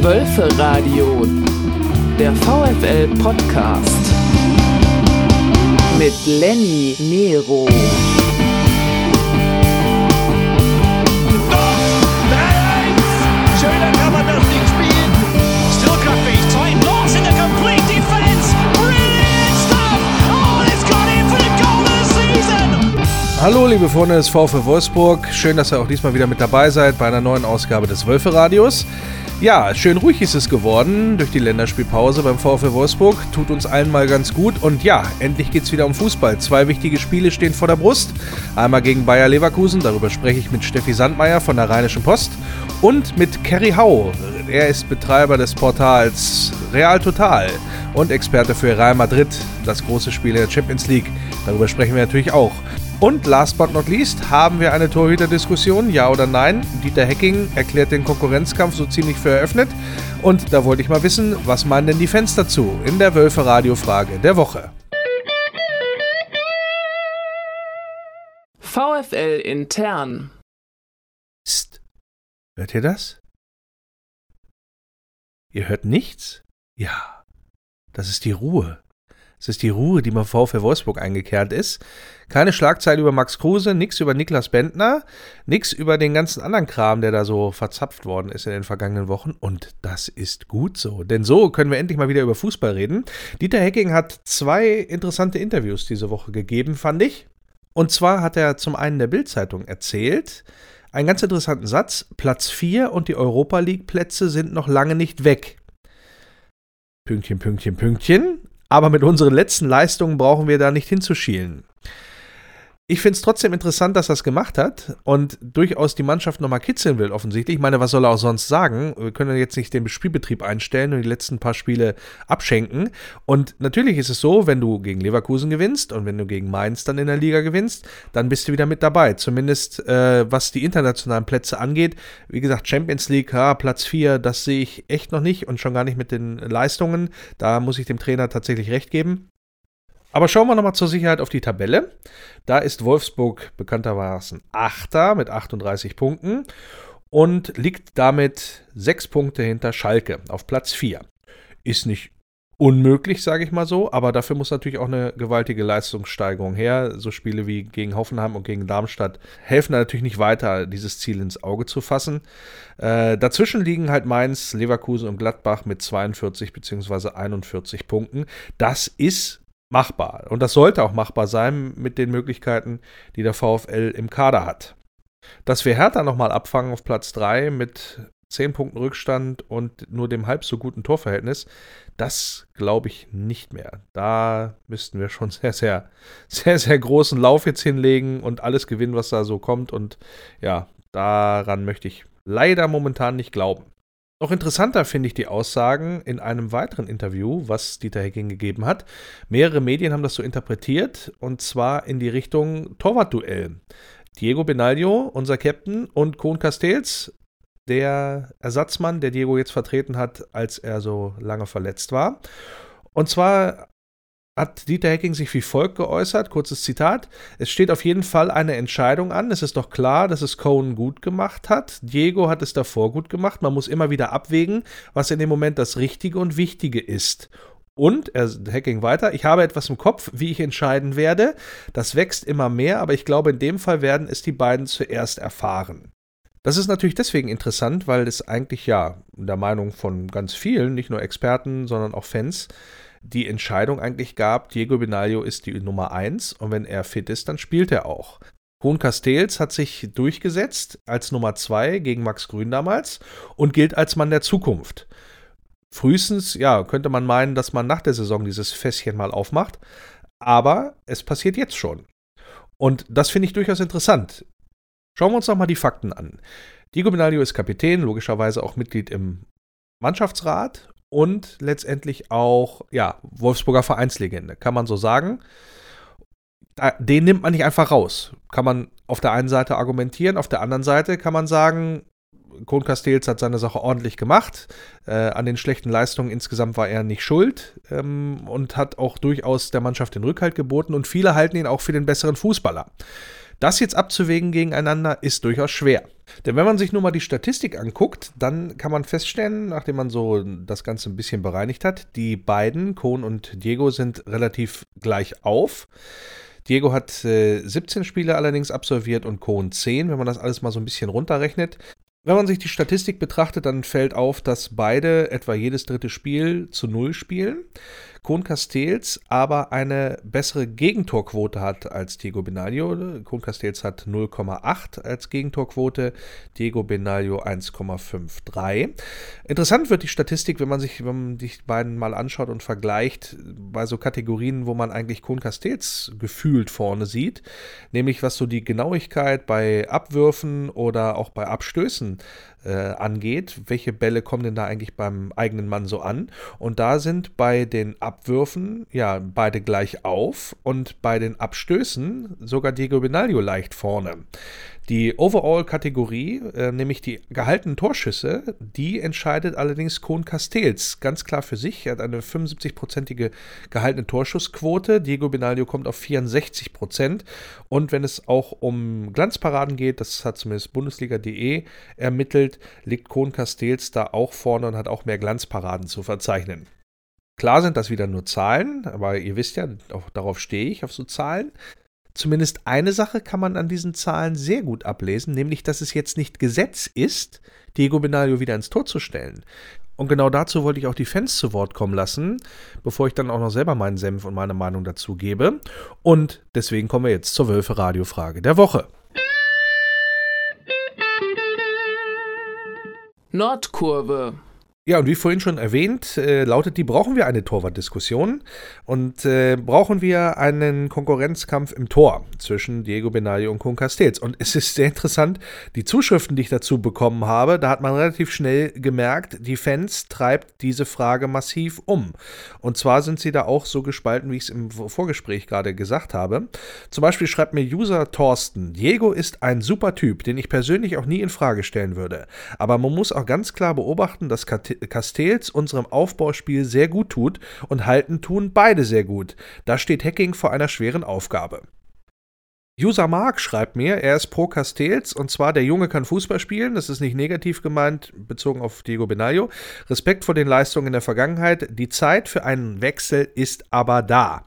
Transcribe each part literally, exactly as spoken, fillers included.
Wölferadio, der VfL-Podcast mit Lenny Nero. drei eins! Schöner kann man das nicht spielen. Still Cutfish, time loss in the complete defense. Brilliant stuff! Oh, it's got in for the goal of the season! Hallo liebe Freunde des VfL Wolfsburg, schön, dass ihr auch diesmal wieder mit dabei seid bei einer neuen Ausgabe des Wölferadios. Ja, schön ruhig ist es geworden durch die Länderspielpause beim VfL Wolfsburg, tut uns allen mal ganz gut und ja, endlich geht's wieder um Fußball. Zwei wichtige Spiele stehen vor der Brust, einmal gegen Bayer Leverkusen, darüber spreche ich mit Steffi Sandmeier von der Rheinischen Post und mit Kerry Hau, er ist Betreiber des Portals Real Total und Experte für Real Madrid, das große Spiel in der Champions League, darüber sprechen wir natürlich auch. Und last but not least haben wir eine Torhüter-Diskussion, ja oder nein. Dieter Hecking erklärt den Konkurrenzkampf so ziemlich für eröffnet. Und da wollte ich mal wissen, was meinen denn die Fans dazu in der Wölfe-Radio-Frage der Woche. VfL intern. Psst, hört ihr das? Ihr hört nichts? Ja, das ist die Ruhe. Es ist die Ruhe, die beim VfL Wolfsburg eingekehrt ist. Keine Schlagzeile über Max Kruse, nix über Niklas Bendtner, nix über den ganzen anderen Kram, der da so verzapft worden ist in den vergangenen Wochen. Und das ist gut so, denn so können wir endlich mal wieder über Fußball reden. Dieter Hecking hat zwei interessante Interviews diese Woche gegeben, fand ich. Und zwar hat er zum einen der Bild-Zeitung erzählt, einen ganz interessanten Satz, Platz vier und die Europa-League-Plätze sind noch lange nicht weg. Pünktchen, Pünktchen, Pünktchen. Aber mit unseren letzten Leistungen brauchen wir da nicht hinzuschielen. Ich finde es trotzdem interessant, dass er es gemacht hat und durchaus die Mannschaft nochmal kitzeln will, offensichtlich. Ich meine, was soll er auch sonst sagen? Wir können jetzt nicht den Spielbetrieb einstellen und die letzten paar Spiele abschenken. Und natürlich ist es so, wenn du gegen Leverkusen gewinnst und wenn du gegen Mainz dann in der Liga gewinnst, dann bist du wieder mit dabei. Zumindest äh, was die internationalen Plätze angeht. Wie gesagt, Champions League, ja, Platz vier, das sehe ich echt noch nicht und schon gar nicht mit den Leistungen. Da muss ich dem Trainer tatsächlich recht geben. Aber schauen wir nochmal zur Sicherheit auf die Tabelle. Da ist Wolfsburg bekanntermaßen Achter mit achtunddreißig Punkten und liegt damit sechs Punkte hinter Schalke auf Platz vier. Ist nicht unmöglich, sage ich mal so, aber dafür muss natürlich auch eine gewaltige Leistungssteigerung her. So Spiele wie gegen Hoffenheim und gegen Darmstadt helfen natürlich nicht weiter, dieses Ziel ins Auge zu fassen. Äh, dazwischen liegen halt Mainz, Leverkusen und Gladbach mit zweiundvierzig bzw. einundvierzig Punkten. Das ist machbar. Und das sollte auch machbar sein mit den Möglichkeiten, die der VfL im Kader hat. Dass wir Hertha nochmal abfangen auf Platz drei mit zehn Punkten Rückstand und nur dem halb so guten Torverhältnis, das glaube ich nicht mehr. Da müssten wir schon sehr, sehr, sehr, sehr großen Lauf jetzt hinlegen und alles gewinnen, was da so kommt. Und ja, daran möchte ich leider momentan nicht glauben. Noch interessanter finde ich die Aussagen in einem weiteren Interview, was Dieter Hecking gegeben hat. Mehrere Medien haben das so interpretiert und zwar in die Richtung Torwartduell. Diego Benaglio, unser Captain, und Koen Castells, der Ersatzmann, der Diego jetzt vertreten hat, als er so lange verletzt war. Und zwar hat Dieter Hecking sich wie folgt geäußert, kurzes Zitat: Es steht auf jeden Fall eine Entscheidung an, es ist doch klar, dass es Koen gut gemacht hat, Diego hat es davor gut gemacht, man muss immer wieder abwägen, was in dem Moment das Richtige und Wichtige ist. Und, er Hecking weiter, ich habe etwas im Kopf, wie ich entscheiden werde, das wächst immer mehr, aber ich glaube, in dem Fall werden es die beiden zuerst erfahren. Das ist natürlich deswegen interessant, weil es eigentlich ja in der Meinung von ganz vielen, nicht nur Experten, sondern auch Fans, die Entscheidung eigentlich gab, Diego Benaglio ist die Nummer eins und wenn er fit ist, dann spielt er auch. Koen Castells hat sich durchgesetzt als Nummer zwei gegen Max Grün damals und gilt als Mann der Zukunft. Frühestens, ja, könnte man meinen, dass man nach der Saison dieses Fässchen mal aufmacht, aber es passiert jetzt schon. Und das finde ich durchaus interessant. Schauen wir uns nochmal die Fakten an. Diego Benaglio ist Kapitän, logischerweise auch Mitglied im Mannschaftsrat und letztendlich auch, ja, Wolfsburger Vereinslegende, kann man so sagen. Den nimmt man nicht einfach raus. Kann man auf der einen Seite argumentieren, auf der anderen Seite kann man sagen, Koen Castells hat seine Sache ordentlich gemacht. Äh, an den schlechten Leistungen insgesamt war er nicht schuld ähm, und hat auch durchaus der Mannschaft den Rückhalt geboten und viele halten ihn auch für den besseren Fußballer. Das jetzt abzuwägen gegeneinander ist durchaus schwer. Denn wenn man sich nur mal die Statistik anguckt, dann kann man feststellen, nachdem man so das Ganze ein bisschen bereinigt hat, die beiden, Kohn und Diego, sind relativ gleich auf. Diego hat äh, siebzehn Spiele allerdings absolviert und Kohn zehn, wenn man das alles mal so ein bisschen runterrechnet. Wenn man sich die Statistik betrachtet, dann fällt auf, dass beide etwa jedes dritte Spiel zu Null spielen. Kohn Castells aber eine bessere Gegentorquote hat als Diego Benaglio. Kohn Castells hat null Komma acht als Gegentorquote, Diego Benaglio eins Komma dreiundfünfzig. Interessant wird die Statistik, wenn man sich wenn man die beiden mal anschaut und vergleicht bei so Kategorien, wo man eigentlich Kohn Castells gefühlt vorne sieht, nämlich was so die Genauigkeit bei Abwürfen oder auch bei Abstößen äh, angeht. Welche Bälle kommen denn da eigentlich beim eigenen Mann so an? Und da sind bei den Abwürfen ja beide gleich auf und bei den Abstößen sogar Diego Benaglio leicht vorne. Die Overall-Kategorie, äh, nämlich die gehaltenen Torschüsse, die entscheidet allerdings Kohn Castells ganz klar für sich. Er hat eine fünfundsiebzig-prozentige gehaltene Torschussquote. Diego Benaglio kommt auf vierundsechzig Prozent. Und wenn es auch um Glanzparaden geht, das hat zumindest Bundesliga punkt de ermittelt, liegt Kohn Castells da auch vorne und hat auch mehr Glanzparaden zu verzeichnen. Klar sind das wieder nur Zahlen, aber ihr wisst ja, auch darauf stehe ich, auf so Zahlen. Zumindest eine Sache kann man an diesen Zahlen sehr gut ablesen, nämlich, dass es jetzt nicht Gesetz ist, Diego Benaglio wieder ins Tor zu stellen. Und genau dazu wollte ich auch die Fans zu Wort kommen lassen, bevor ich dann auch noch selber meinen Senf und meine Meinung dazu gebe. Und deswegen kommen wir jetzt zur Wölfe-Radio-Frage der Woche. Nordkurve. Ja, und wie vorhin schon erwähnt, äh, lautet die, brauchen wir eine Torwartdiskussion und äh, brauchen wir einen Konkurrenzkampf im Tor zwischen Diego Benaglio und Kohn Castells. Und es ist sehr interessant, die Zuschriften, die ich dazu bekommen habe, da hat man relativ schnell gemerkt, die Fans treibt diese Frage massiv um. Und zwar sind sie da auch so gespalten, wie ich es im Vorgespräch gerade gesagt habe. Zum Beispiel schreibt mir User Thorsten, Diego ist ein super Typ, den ich persönlich auch nie in Frage stellen würde. Aber man muss auch ganz klar beobachten, dass Castells unserem Aufbauspiel sehr gut tut und halten tun beide sehr gut. Da steht Hacking vor einer schweren Aufgabe. User Mark schreibt mir, er ist pro Castells und zwar, der Junge kann Fußball spielen, das ist nicht negativ gemeint, bezogen auf Diego Benaglio. Respekt vor den Leistungen in der Vergangenheit, die Zeit für einen Wechsel ist aber da.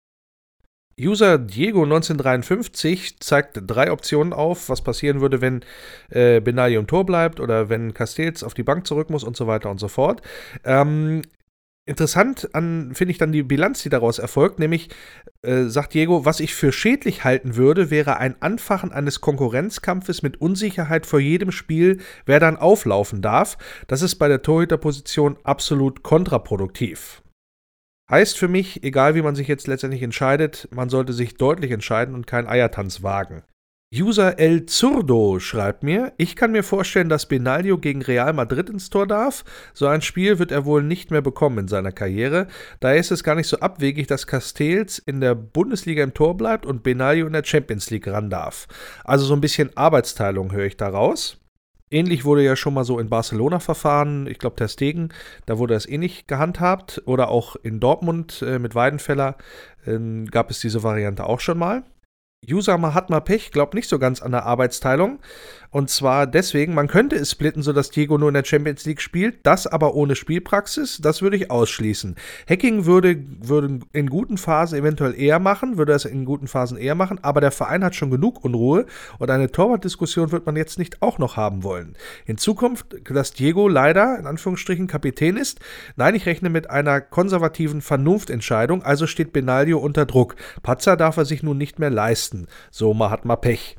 User Diego neunzehnhundertdreiundfünfzig zeigt drei Optionen auf, was passieren würde, wenn äh, Benaglio im Tor bleibt oder wenn Castells auf die Bank zurück muss und so weiter und so fort. Ähm, interessant finde ich dann die Bilanz, die daraus erfolgt, nämlich äh, sagt Diego, was ich für schädlich halten würde, wäre ein Anfachen eines Konkurrenzkampfes mit Unsicherheit vor jedem Spiel, wer dann auflaufen darf. Das ist bei der Torhüterposition absolut kontraproduktiv. Heißt für mich, egal wie man sich jetzt letztendlich entscheidet, man sollte sich deutlich entscheiden und keinen Eiertanz wagen. User El Zurdo schreibt mir, ich kann mir vorstellen, dass Benaglio gegen Real Madrid ins Tor darf. So ein Spiel wird er wohl nicht mehr bekommen in seiner Karriere. Daher ist es gar nicht so abwegig, dass Castells in der Bundesliga im Tor bleibt und Benaglio in der Champions League ran darf. Also so ein bisschen Arbeitsteilung höre ich da raus. Ähnlich wurde ja schon mal so in Barcelona verfahren, ich glaube Ter Stegen, da wurde das ähnlich gehandhabt. Oder auch in Dortmund äh, mit Weidenfeller äh, gab es diese Variante auch schon mal. User Mahatma Pech glaubt nicht so ganz an der Arbeitsteilung. Und zwar deswegen, man könnte es splitten, sodass Diego nur in der Champions League spielt, das aber ohne Spielpraxis, das würde ich ausschließen. Hacking würde, würde in guten Phasen eventuell eher machen, würde das in guten Phasen eher machen, aber der Verein hat schon genug Unruhe und eine Torwartdiskussion wird man jetzt nicht auch noch haben wollen. In Zukunft, dass Diego leider, in Anführungsstrichen, Kapitän ist, nein, ich rechne mit einer konservativen Vernunftentscheidung, also steht Benaglio unter Druck. Patzer darf er sich nun nicht mehr leisten. So Mahatma Pech.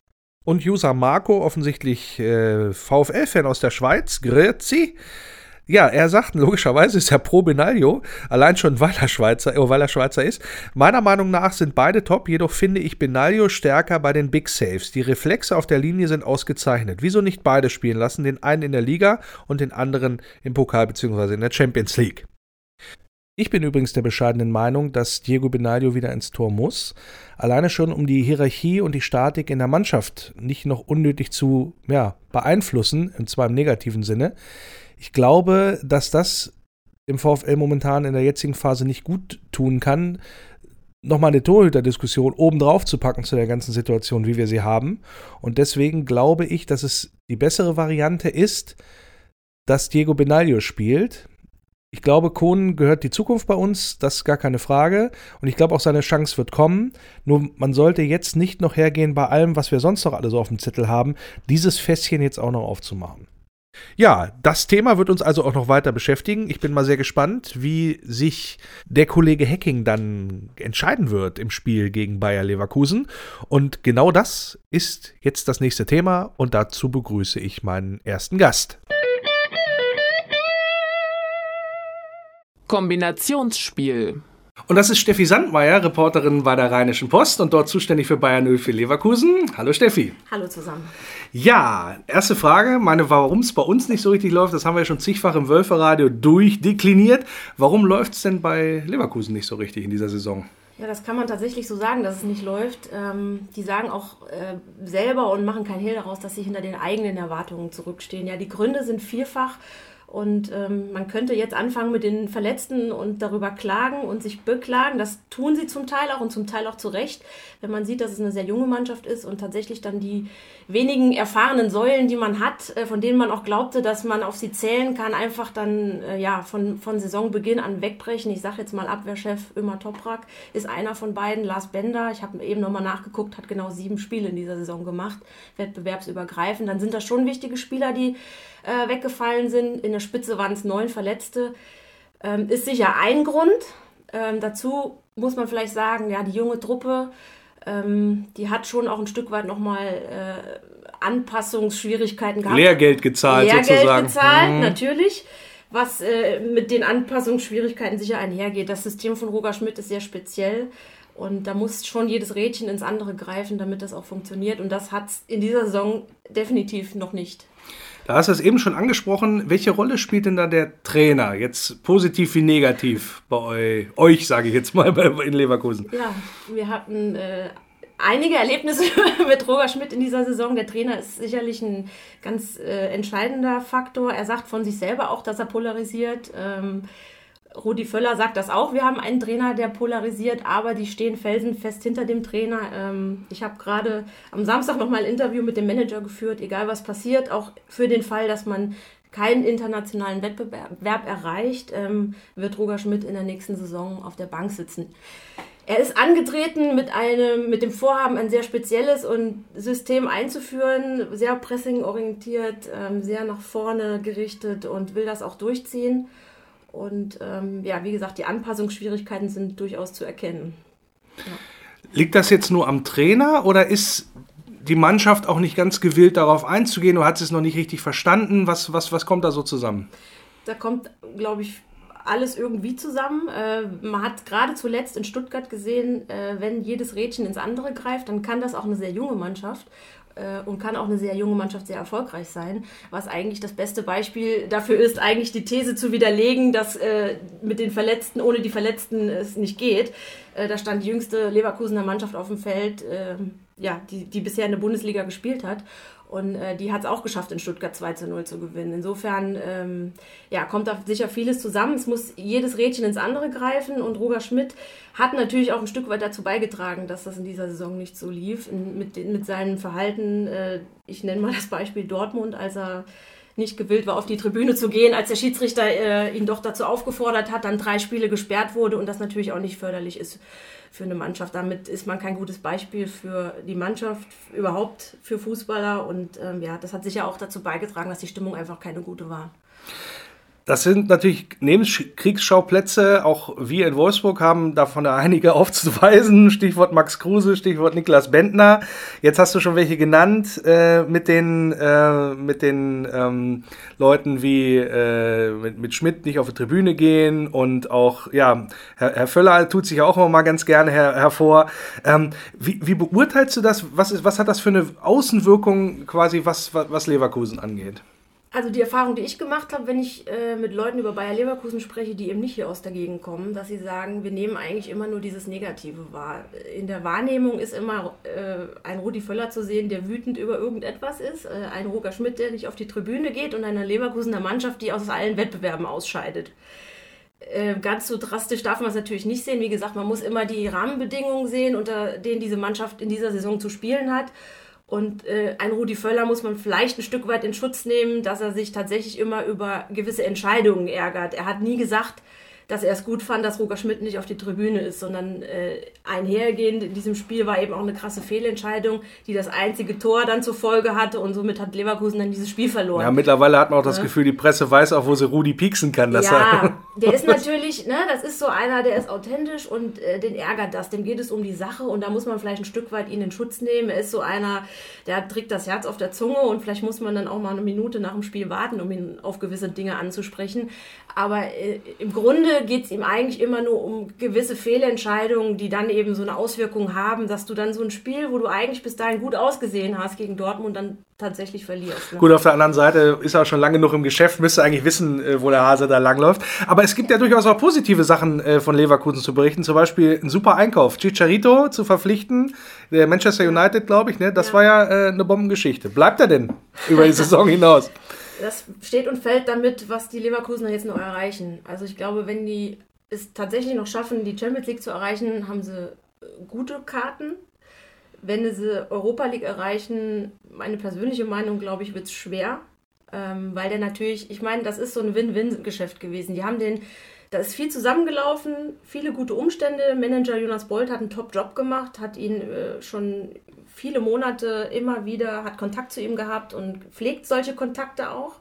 Und User Marco, offensichtlich äh, VfL-Fan aus der Schweiz, Grüezi. Ja, er sagt, logischerweise ist er pro Benaglio, allein schon weil er Schweizer, äh, weil er Schweizer ist. Meiner Meinung nach sind beide top, jedoch finde ich Benaglio stärker bei den Big Saves. Die Reflexe auf der Linie sind ausgezeichnet. Wieso nicht beide spielen lassen, den einen in der Liga und den anderen im Pokal bzw. in der Champions League? Ich bin übrigens der bescheidenen Meinung, dass Diego Benaglio wieder ins Tor muss. Alleine schon, um die Hierarchie und die Statik in der Mannschaft nicht noch unnötig zu ja, beeinflussen, und zwar im negativen Sinne. Ich glaube, dass das dem VfL momentan in der jetzigen Phase nicht gut tun kann. nochmal eine Torhüterdiskussion obendrauf zu packen zu der ganzen Situation, wie wir sie haben. Und deswegen glaube ich, dass es die bessere Variante ist, dass Diego Benaglio spielt. Ich glaube, Kohn gehört die Zukunft bei uns, das ist gar keine Frage. Und ich glaube auch, seine Chance wird kommen. Nur man sollte jetzt nicht noch hergehen bei allem, was wir sonst noch alle so auf dem Zettel haben, dieses Fässchen jetzt auch noch aufzumachen. Ja, das Thema wird uns also auch noch weiter beschäftigen. Ich bin mal sehr gespannt, wie sich der Kollege Hecking dann entscheiden wird im Spiel gegen Bayer Leverkusen. Und genau das ist jetzt das nächste Thema und dazu begrüße ich meinen ersten Gast. Kombinationsspiel. Und das ist Steffi Sandmeier, Reporterin bei der Rheinischen Post und dort zuständig für Bayern null vier Leverkusen. Hallo Steffi. Hallo zusammen. Ja, erste Frage, meine, warum es bei uns nicht so richtig läuft, das haben wir ja schon zigfach im Wölferadio durchdekliniert. Warum läuft es denn bei Leverkusen nicht so richtig in dieser Saison? Ja, das kann man tatsächlich so sagen, dass es nicht läuft. Ähm, die sagen auch äh, selber und machen kein Hehl daraus, dass sie hinter den eigenen Erwartungen zurückstehen. Ja, die Gründe sind vielfach. Und ähm, man könnte jetzt anfangen mit den Verletzten und darüber klagen und sich beklagen. Das tun sie zum Teil auch und zum Teil auch zu Recht, wenn man sieht, dass es eine sehr junge Mannschaft ist und tatsächlich dann die wenigen erfahrenen Säulen, die man hat, äh, von denen man auch glaubte, dass man auf sie zählen kann, einfach dann äh, ja von, von Saisonbeginn an wegbrechen. Ich sage jetzt mal Abwehrchef Ömer Toprak ist einer von beiden, Lars Bender. Ich habe eben nochmal nachgeguckt, hat genau sieben Spiele in dieser Saison gemacht, wettbewerbsübergreifend. Dann sind das schon wichtige Spieler, die äh, weggefallen sind. In der Spitze waren es neun Verletzte. Ähm, ist sicher ein Grund. Ähm, dazu muss man vielleicht sagen, ja, die junge Truppe, ähm, die hat schon auch ein Stück weit nochmal äh, Anpassungsschwierigkeiten gehabt. Lehrgeld gezahlt Lehrgeld sozusagen. gezahlt, mhm. natürlich. Was äh, mit den Anpassungsschwierigkeiten sicher einhergeht. Das System von Roger Schmidt ist sehr speziell. Und da muss schon jedes Rädchen ins andere greifen, damit das auch funktioniert. Und das hat es in dieser Saison definitiv noch nicht. Da hast du es eben schon angesprochen. Welche Rolle spielt denn da der Trainer? Jetzt positiv wie negativ bei eu- euch, sage ich jetzt mal, in Leverkusen. Ja, wir hatten äh, einige Erlebnisse mit Roger Schmidt in dieser Saison. Der Trainer ist sicherlich ein ganz äh, entscheidender Faktor. Er sagt von sich selber auch, dass er polarisiert. Ähm, Rudi Völler sagt das auch. Wir haben einen Trainer, der polarisiert, aber die stehen felsenfest hinter dem Trainer. Ähm, ich habe gerade am Samstag nochmal ein Interview mit dem Manager geführt, egal was passiert, auch für den Fall, dass man keinen internationalen Wettbewerb erreicht, ähm, wird Roger Schmidt in der nächsten Saison auf der Bank sitzen. Er ist angetreten mit einem, mit dem Vorhaben, ein sehr spezielles und System einzuführen, sehr pressingorientiert, ähm, sehr nach vorne gerichtet und will das auch durchziehen. Und ähm, ja, wie gesagt, die Anpassungsschwierigkeiten sind durchaus zu erkennen. Ja. Liegt das jetzt nur am Trainer oder ist die Mannschaft auch nicht ganz gewillt, darauf einzugehen oder hat sie es noch nicht richtig verstanden? Was, was, was kommt da so zusammen? Da kommt, glaube ich, alles irgendwie zusammen. Äh, man hat gerade zuletzt in Stuttgart gesehen, äh, wenn jedes Rädchen ins andere greift, dann kann das auch eine sehr junge Mannschaft und kann auch eine sehr junge Mannschaft sehr erfolgreich sein, was eigentlich das beste Beispiel dafür ist, eigentlich die These zu widerlegen, dass äh, mit den Verletzten, ohne die Verletzten es nicht geht. Äh, da stand die jüngste Leverkusener Mannschaft auf dem Feld, äh, ja, die, die bisher in der Bundesliga gespielt hat. Und äh, die hat es auch geschafft, in Stuttgart zwei zu null zu gewinnen. Insofern ähm, ja, kommt da sicher vieles zusammen. Es muss jedes Rädchen ins andere greifen. Und Roger Schmidt hat natürlich auch ein Stück weit dazu beigetragen, dass das in dieser Saison nicht so lief. In, mit, mit seinem Verhalten, äh, ich nenne mal das Beispiel Dortmund, als er nicht gewillt war, auf die Tribüne zu gehen, als der Schiedsrichter äh, ihn doch dazu aufgefordert hat, dann drei Spiele gesperrt wurde und das natürlich auch nicht förderlich ist für eine Mannschaft. Damit ist man kein gutes Beispiel für die Mannschaft, überhaupt für Fußballer und ähm, ja, das hat sicher auch dazu beigetragen, dass die Stimmung einfach keine gute war. Das sind natürlich Nebenkriegsschauplätze, auch wir in Wolfsburg haben davon einige aufzuweisen, Stichwort Max Kruse, Stichwort Niklas Bendtner. Jetzt hast du schon welche genannt, äh, mit den, äh, mit den ähm, Leuten wie äh, mit, mit Schmidt nicht auf die Tribüne gehen und auch, ja, Herr, Herr Völler tut sich ja auch immer mal ganz gerne her, hervor. Ähm, wie, wie beurteilst du das? Was, ist, was hat das für eine Außenwirkung quasi, was, was Leverkusen angeht? Also die Erfahrung, die ich gemacht habe, wenn ich äh, mit Leuten über Bayer Leverkusen spreche, die eben nicht hier aus der Gegend kommen, dass sie sagen, wir nehmen eigentlich immer nur dieses Negative wahr. In der Wahrnehmung ist immer äh, ein Rudi Völler zu sehen, der wütend über irgendetwas ist, äh, ein Roger Schmidt, der nicht auf die Tribüne geht und eine Leverkusener Mannschaft, die aus allen Wettbewerben ausscheidet. Äh, ganz so drastisch darf man es natürlich nicht sehen. Wie gesagt, man muss immer die Rahmenbedingungen sehen, unter denen diese Mannschaft in dieser Saison zu spielen hat. Und äh, ein Rudi Völler muss man vielleicht ein Stück weit in Schutz nehmen, dass er sich tatsächlich immer über gewisse Entscheidungen ärgert. Er hat nie gesagt, dass er es gut fand, dass Roger Schmidt nicht auf die Tribüne ist, sondern äh, einhergehend in diesem Spiel war eben auch eine krasse Fehlentscheidung, die das einzige Tor dann zur Folge hatte und somit hat Leverkusen dann dieses Spiel verloren. Ja, mittlerweile hat man auch das ja. Gefühl, die Presse weiß auch, wo sie Rudi pieksen kann. Dass ja, er der ist natürlich, ne, das ist so einer, der ist authentisch und äh, den ärgert das, dem geht es um die Sache und da muss man vielleicht ein Stück weit ihn in Schutz nehmen. Er ist so einer, der trägt das Herz auf der Zunge und vielleicht muss man dann auch mal eine Minute nach dem Spiel warten, um ihn auf gewisse Dinge anzusprechen. Aber äh, im Grunde geht es ihm eigentlich immer nur um gewisse Fehlentscheidungen, die dann eben so eine Auswirkung haben, dass du dann so ein Spiel, wo du eigentlich bis dahin gut ausgesehen hast gegen Dortmund, dann tatsächlich verlierst. Ne? Gut, auf der anderen Seite ist er auch schon lange genug im Geschäft, müsste eigentlich wissen, wo der Hase da langläuft. Aber es gibt ja durchaus auch positive Sachen von Leverkusen zu berichten. Zum Beispiel ein super Einkauf. Chicharito zu verpflichten, der Manchester United, glaube ich, ne? Das ja. war ja äh, eine Bombengeschichte. Bleibt er denn über die Saison hinaus? Das steht und fällt damit, was die Leverkusener jetzt noch erreichen. Also ich glaube, wenn die es tatsächlich noch schaffen, die Champions League zu erreichen, haben sie gute Karten. Wenn sie Europa League erreichen, meine persönliche Meinung, glaube ich, wird es schwer. Ähm, weil der natürlich, ich meine, das ist so ein Win-Win-Geschäft gewesen. Die haben den, da ist viel zusammengelaufen, viele gute Umstände. Manager Jonas Bolt hat einen Top-Job gemacht, hat ihn äh, schon viele Monate immer wieder, hat Kontakt zu ihm gehabt und pflegt solche Kontakte auch.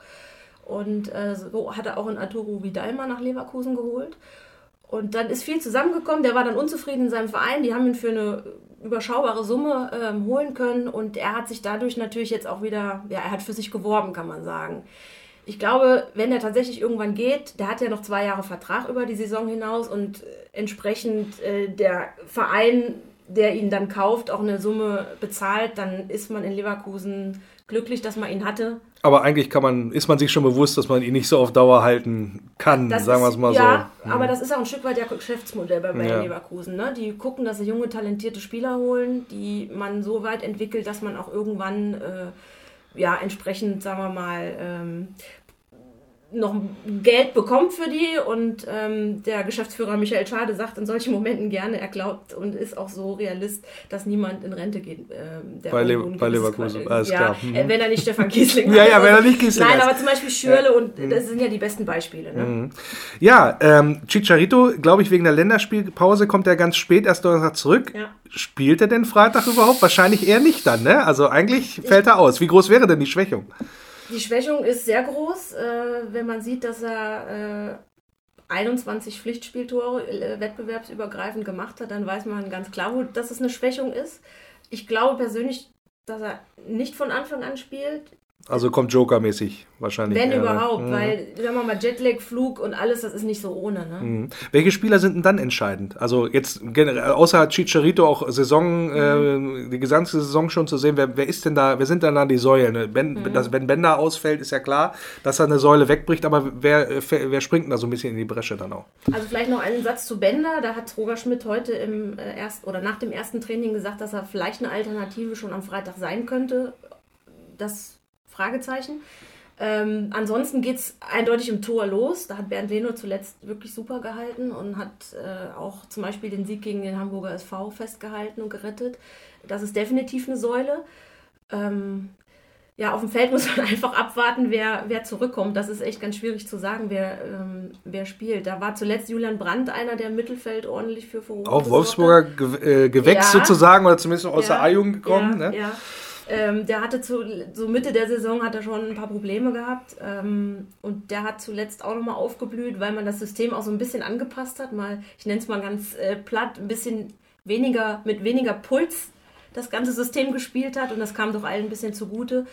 Und äh, so hat er auch einen Arturo Vidal mal nach Leverkusen geholt. Und dann ist viel zusammengekommen, der war dann unzufrieden in seinem Verein, die haben ihn für eine überschaubare Summe ähm, holen können und er hat sich dadurch natürlich jetzt auch wieder, ja, er hat für sich geworben, kann man sagen. Ich glaube, wenn er tatsächlich irgendwann geht, der hat ja noch zwei Jahre Vertrag über die Saison hinaus und äh, entsprechend äh, der Verein, der ihn dann kauft, auch eine Summe bezahlt, dann ist man in Leverkusen glücklich, dass man ihn hatte. Aber eigentlich kann man, ist man sich schon bewusst, dass man ihn nicht so auf Dauer halten kann, das sagen wir ist, es mal ja, so. Ja, aber das ist auch ein Stück weit der Geschäftsmodell bei Bayer ja. Leverkusen. Ne? Die gucken, dass sie junge, talentierte Spieler holen, die man so weit entwickelt, dass man auch irgendwann äh, ja, entsprechend, sagen wir mal, ähm, noch Geld bekommt für die und ähm, der Geschäftsführer Michael Schade sagt in solchen Momenten gerne, er glaubt und ist auch so Realist, dass niemand in Rente geht. Ähm, der bei, Le- bei Leverkusen, alles ja, klar. Mhm. Äh, wenn er nicht Stefan Kiesling Ja, ja, wenn er nicht Kiesling Nein, heißt. aber zum Beispiel Schürrle ja. und das sind ja die besten Beispiele. Ne? Mhm. Ja, ähm, Chicharito, glaube ich, wegen der Länderspielpause kommt er ganz spät erst Donnerstag zurück. Ja. Spielt er denn Freitag überhaupt? Wahrscheinlich eher nicht dann, ne? Also eigentlich fällt er aus. Wie groß wäre denn die Schwächung? Die Schwächung ist sehr groß, äh, wenn man sieht, dass er äh, einundzwanzig Pflichtspieltore äh, wettbewerbsübergreifend gemacht hat, dann weiß man ganz klar, dass es eine Schwächung ist. Ich glaube persönlich, dass er nicht von Anfang an spielt. Also kommt Joker-mäßig wahrscheinlich. Wenn eher, überhaupt, ne? weil, sagen wir mal, Jetlag, Flug und alles, das ist nicht so ohne. Ne? Mhm. Welche Spieler sind denn dann entscheidend? Also jetzt generell, außer Chicharito auch Saison, mhm. äh, die gesamte Saison schon zu sehen, wer, wer ist denn da, wer sind denn da die Säulen? Ben, mhm. das, wenn Bender ausfällt, ist ja klar, dass er eine Säule wegbricht, aber wer, wer springt denn da so ein bisschen in die Bresche dann auch? Also vielleicht noch einen Satz zu Bender, da hat Roger Schmidt heute im äh, ersten oder nach dem ersten Training gesagt, dass er vielleicht eine Alternative schon am Freitag sein könnte. Das Fragezeichen. Ähm, ansonsten geht es eindeutig im Tor los. Da hat Bernd Leno zuletzt wirklich super gehalten und hat äh, auch zum Beispiel den Sieg gegen den Hamburger S V festgehalten und gerettet. Das ist definitiv eine Säule. Ähm, ja, auf dem Feld muss man einfach abwarten, wer, wer zurückkommt. Das ist echt ganz schwierig zu sagen, wer, ähm, wer spielt. Da war zuletzt Julian Brandt einer, der im Mittelfeld ordentlich für Furore Auch Wolfsburger Ge- äh, Gewächs ja. sozusagen oder zumindest aus ja. der A-Jugend gekommen. Ja, ne? ja. Ähm, der hatte zu, so Mitte der Saison hat er schon ein paar Probleme gehabt ähm, und der hat zuletzt auch nochmal aufgeblüht, weil man das System auch so ein bisschen angepasst hat, mal, ich nenne es mal ganz äh, platt, ein bisschen weniger, mit weniger Puls das ganze System gespielt hat und das kam doch allen ein bisschen zugute.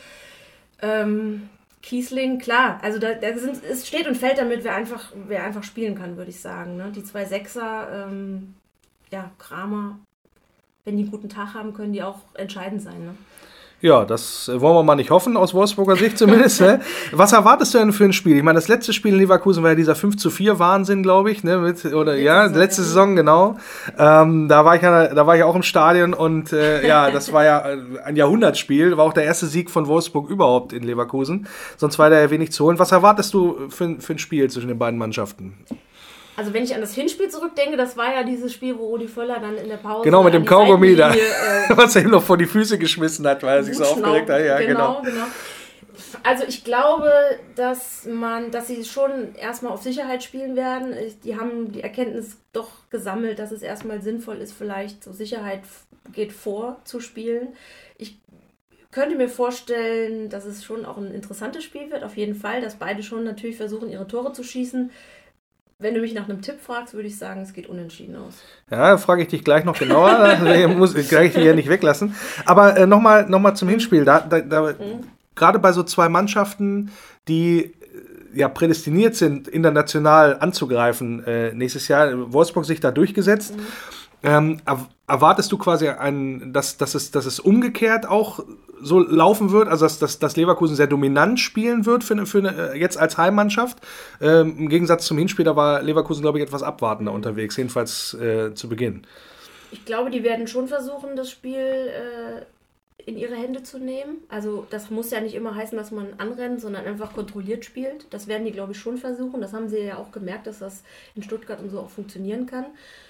Ähm, Kiesling, klar, also da, da sind, es steht und fällt damit, wer einfach, wer einfach spielen kann, würde ich sagen. Ne? Die zwei Sechser, ähm, ja, Kramer, wenn die einen guten Tag haben, können die auch entscheidend sein, ne? Ja, das wollen wir mal nicht hoffen, aus Wolfsburger Sicht zumindest. Ne? Was erwartest du denn für ein Spiel? Ich meine, das letzte Spiel in Leverkusen war ja dieser fünf zu vier Wahnsinn, glaube ich. Ne? Mit, oder letzte ja, Saison, letzte Saison, genau. Ähm, da war ich ja, da war ich auch im Stadion und äh, ja, das war ja ein Jahrhundertspiel. War auch der erste Sieg von Wolfsburg überhaupt in Leverkusen. Sonst war da ja wenig zu holen. Was erwartest du für, für ein Spiel zwischen den beiden Mannschaften? Also wenn ich an das Hinspiel zurückdenke, das war ja dieses Spiel, wo Rudi Völler dann in der Pause... Genau, mit dem Kaugummi da, äh, was er ihm noch vor die Füße geschmissen hat, weil er sich so aufgeregt hat. Ja, genau, genau. genau. Also ich glaube, dass man, dass sie schon erstmal auf Sicherheit spielen werden. Die haben die Erkenntnis doch gesammelt, dass es erstmal sinnvoll ist, vielleicht so Sicherheit geht vor zu spielen. Ich könnte mir vorstellen, dass es schon auch ein interessantes Spiel wird, auf jeden Fall, dass beide schon natürlich versuchen, ihre Tore zu schießen. Wenn du mich nach einem Tipp fragst, würde ich sagen, es geht unentschieden aus. Ja, frage ich dich gleich noch genauer. muss ich gleich hier nicht weglassen. Aber äh, nochmal noch mal zum Hinspiel. Da, da, da, mhm. Gerade bei so zwei Mannschaften, die ja prädestiniert sind, international anzugreifen äh, nächstes Jahr, Wolfsburg sich da durchgesetzt. Mhm. Ähm, erwartest du quasi, ein, dass, dass, es, dass es umgekehrt auch so laufen wird, also dass, dass, dass Leverkusen sehr dominant spielen wird für eine, für eine, jetzt als Heimmannschaft? Ähm, Im Gegensatz zum Hinspiel, da war Leverkusen, glaube ich, etwas abwartender unterwegs, jedenfalls äh, zu Beginn. Ich glaube, die werden schon versuchen, das Spiel äh, in ihre Hände zu nehmen. Also das muss ja nicht immer heißen, dass man anrennt, sondern einfach kontrolliert spielt. Das werden die, glaube ich, schon versuchen. Das haben sie ja auch gemerkt, dass das in Stuttgart und so auch funktionieren kann.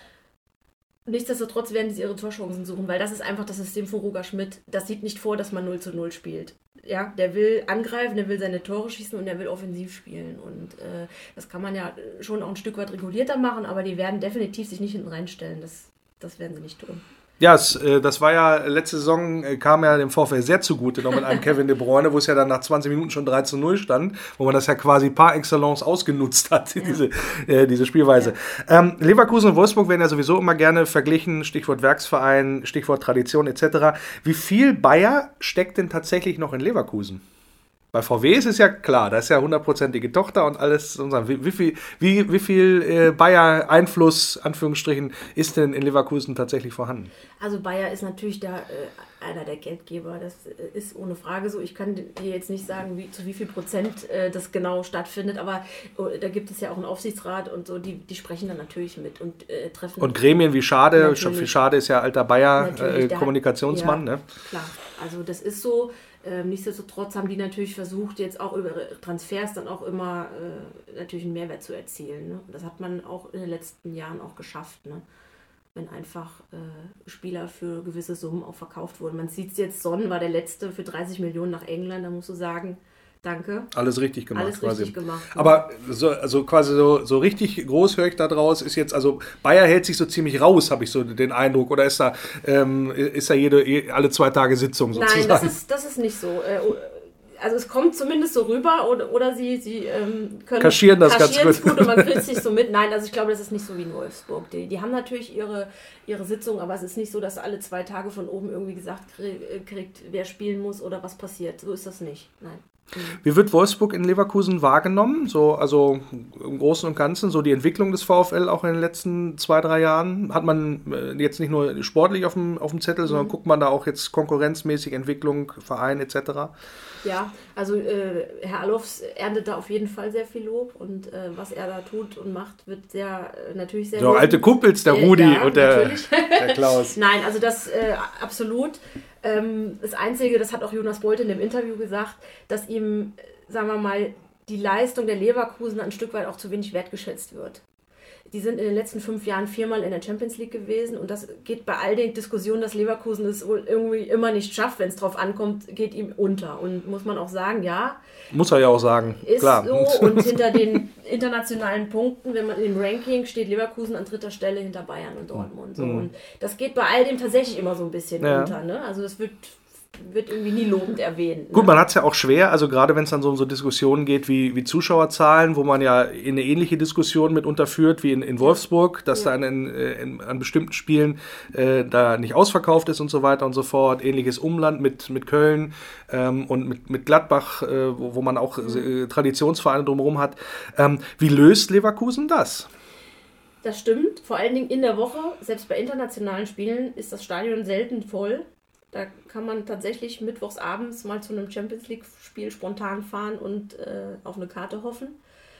Nichtsdestotrotz werden sie ihre Torchancen suchen, weil das ist einfach das System von Roger Schmidt. Das sieht nicht vor, dass man null zu null spielt. Ja, der will angreifen, der will seine Tore schießen und der will offensiv spielen. Und äh, das kann man ja schon auch ein Stück weit regulierter machen, aber die werden definitiv sich nicht hinten reinstellen. Das, das werden sie nicht tun. Ja, es, äh, das war ja, letzte Saison äh, kam ja dem VfL sehr zugute, noch mit einem Kevin De Bruyne, wo es ja dann nach zwanzig Minuten schon drei zu null stand, wo man das ja quasi par excellence ausgenutzt hat, ja. diese, äh, diese Spielweise. Ja. Ähm, Leverkusen und Wolfsburg werden ja sowieso immer gerne verglichen, Stichwort Werksverein, Stichwort Tradition et cetera. Wie viel Bayer steckt denn tatsächlich noch in Leverkusen? Bei V W ist es ja klar, da ist ja hundertprozentige Tochter und alles. Wie, wie viel, wie, wie viel äh, Bayer-Einfluss, Anführungsstrichen, ist denn in Leverkusen tatsächlich vorhanden? Also Bayer ist natürlich der, äh, einer der Geldgeber, das äh, ist ohne Frage so. Ich kann dir jetzt nicht sagen, wie, zu wie viel Prozent äh, das genau stattfindet, aber äh, da gibt es ja auch einen Aufsichtsrat und so, die, die sprechen dann natürlich mit und äh, treffen... Und Gremien wie Schade, wie Schade ist ja alter Bayer-Kommunikationsmann, äh, ne? Klar, also das ist so... Ähm, nichtsdestotrotz haben die natürlich versucht, jetzt auch über Transfers dann auch immer äh, natürlich einen Mehrwert zu erzielen. Ne? Das hat man auch in den letzten Jahren auch geschafft, ne? Wenn einfach äh, Spieler für gewisse Summen auch verkauft wurden. Man sieht es jetzt, Son war der letzte für dreißig Millionen nach England, da musst du sagen, danke. Alles richtig gemacht. Alles quasi. richtig gemacht. Ne? Aber so, also quasi so, so richtig groß höre ich da draus, ist jetzt, also Bayer hält sich so ziemlich raus, habe ich so den Eindruck, oder ist da, ähm, ist da jede, alle zwei Tage Sitzung sozusagen? Nein, das ist, das ist nicht so. Also es kommt zumindest so rüber oder, oder sie, sie ähm, können kaschieren das ganz gut. gut und man kriegt sich so mit. Nein, also ich glaube, das ist nicht so wie in Wolfsburg. Die, die haben natürlich ihre, ihre Sitzung, aber es ist nicht so, dass alle zwei Tage von oben irgendwie gesagt kriegt, wer spielen muss oder was passiert. So ist das nicht. Nein. Wie wird Wolfsburg in Leverkusen wahrgenommen? So, also im Großen und Ganzen, so die Entwicklung des VfL auch in den letzten zwei, drei Jahren? Hat man jetzt nicht nur sportlich auf dem, auf dem Zettel, sondern mhm. guckt man da auch jetzt konkurrenzmäßig Entwicklung, Verein et cetera? Ja, also äh, Herr Alofs erntet da auf jeden Fall sehr viel Lob und äh, was er da tut und macht, wird sehr, äh, natürlich sehr... So lobend. Alte Kumpels, der Rudi äh, ja, und der, der Klaus. Nein, also das äh, absolut. Ähm, das Einzige, das hat auch Jonas Bolt in dem Interview gesagt, dass ihm, sagen wir mal, die Leistung der Leverkusen ein Stück weit auch zu wenig wertgeschätzt wird. Die sind in den letzten fünf Jahren viermal in der Champions League gewesen und das geht bei all den Diskussionen, dass Leverkusen es wohl irgendwie immer nicht schafft, wenn es drauf ankommt, geht ihm unter. Und muss man auch sagen, ja. Muss er ja auch sagen, ist klar. So. Und hinter den internationalen Punkten, wenn man im Ranking steht, Leverkusen an dritter Stelle hinter Bayern und Dortmund. So. Mhm. Und das geht bei all dem tatsächlich immer so ein bisschen ja. unter. Ne? Also das wird... wird irgendwie nie lobend erwähnt. Ne? Gut, man hat es ja auch schwer, also gerade wenn es dann so um so Diskussionen geht wie, wie Zuschauerzahlen, wo man ja in eine ähnliche Diskussion mitunter führt wie in, in Wolfsburg, dass ja. da in, in, an bestimmten Spielen äh, da nicht ausverkauft ist und so weiter und so fort. Ähnliches Umland mit, mit Köln ähm, und mit, mit Gladbach, äh, wo, wo man auch äh, Traditionsvereine drumherum hat. Ähm, wie löst Leverkusen das? Das stimmt, vor allen Dingen in der Woche, selbst bei internationalen Spielen ist das Stadion selten voll. Da kann man tatsächlich mittwochs abends mal zu einem Champions-League-Spiel spontan fahren und äh, auf eine Karte hoffen.